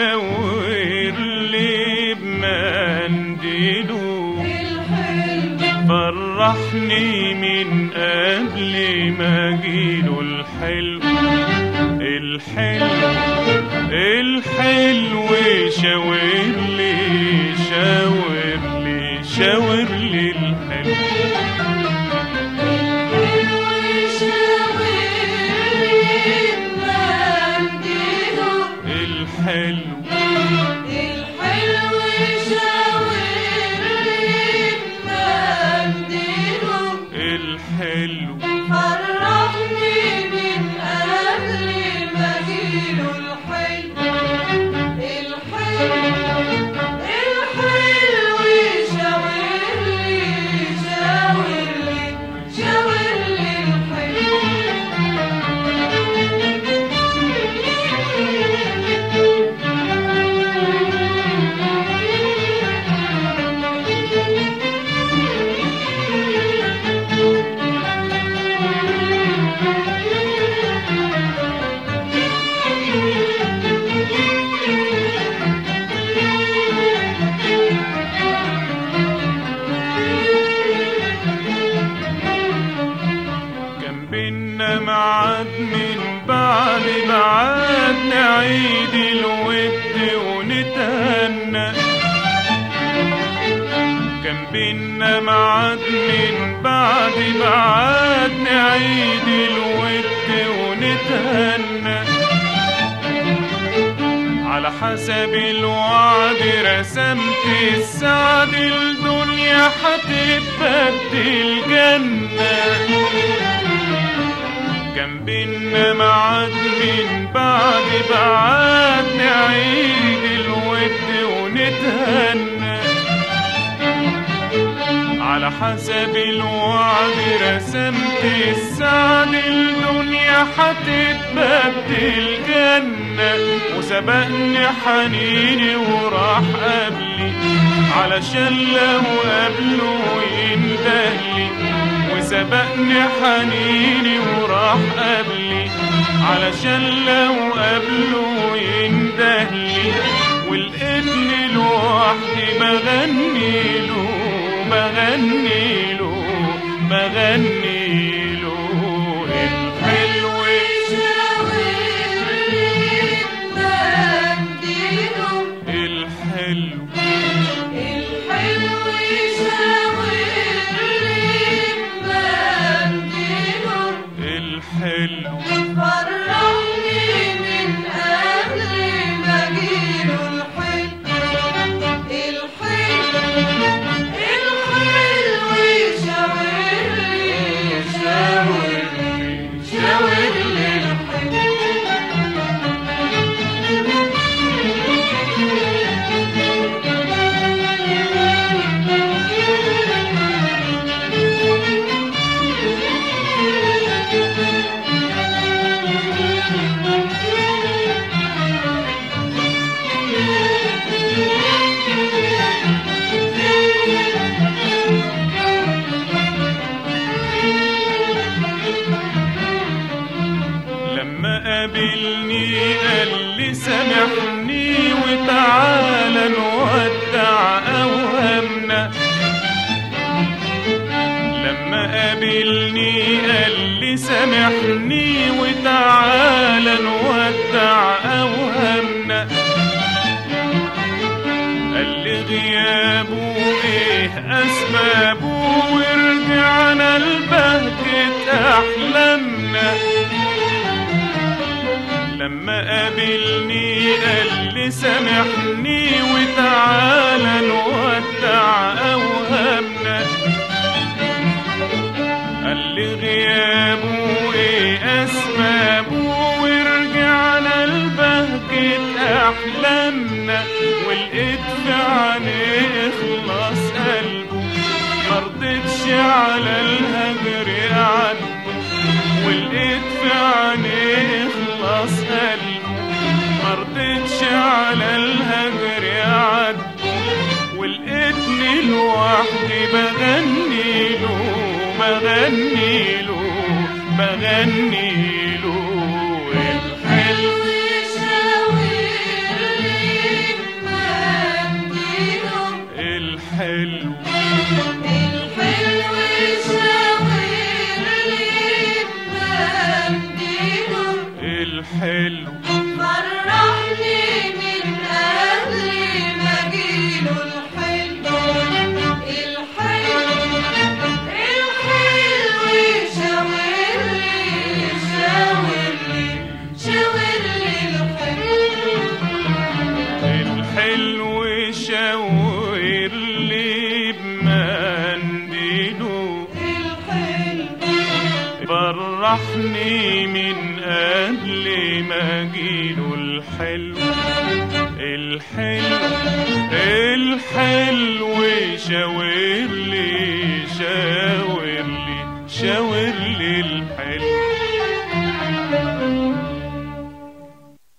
وشاور لي بمنديله فرحني من قبل ما اجيله. الحلو الحلو الحلو شاور لي شاور لي شاور لي الحلو الحلو الحلو شاور لي بمنديله الحلو فرحني من قبل ما اجيله. الحلو شاور لي شاور لي شاور لي الحلو ميعاد من بعد ميعاد نعيد الود ونتهنى. كان بينا ميعاد من بعد ميعاد نعيد الود ونتهنى. على حسب الوعد رسمت السعد الدنيا هتتبدل جنة. كان بينا ميعاد من بعد بعاد نعيد الود ونتهنى. على حسب الوعد رسمت السعد الدنيا هتتبدل جنة. وسبقني حنيني وراح قبلي علشان لو قبله يندهلي. وسبقني حنيني وراح قبلي علشان لو قبله يندهلي. ولقيتني لوحدي بغنيله بغنيله بغنيله. الحلو شاور لي بمنديله الحلو الحلو شاور لي بمنديله الحلو فرحني من قبل ما اجيله. الحلو شاور لي شاور لي شاور لي الحلو قابلني قال لي سامحني وتعالى نودع أوهامنا. لما قابلني قال لي سامحني وتعالى نودع أوهامنا. قال لي غيابه ايه أسبابه ورجعنا لبهجة أحلامنا. لما قابلني قال لي سامحني وتعالى نودع أوهامنا. قال لي غيابه ايه أسبابه ورجعنا لبهجة أحلامنا. ولقيت في عينيه إخلاص قلبه مرضتش على الهجر عنه. ولقيت في عينيه إخلاص قلبه مرضتش على الهجر عنه. ولقيتني لوحدي بغنيله بغنيله بغنيله. الحلو شاور لي فرحني من قبل ما جيله الحلو الحلو الحلو شاور لي شاور لي شاور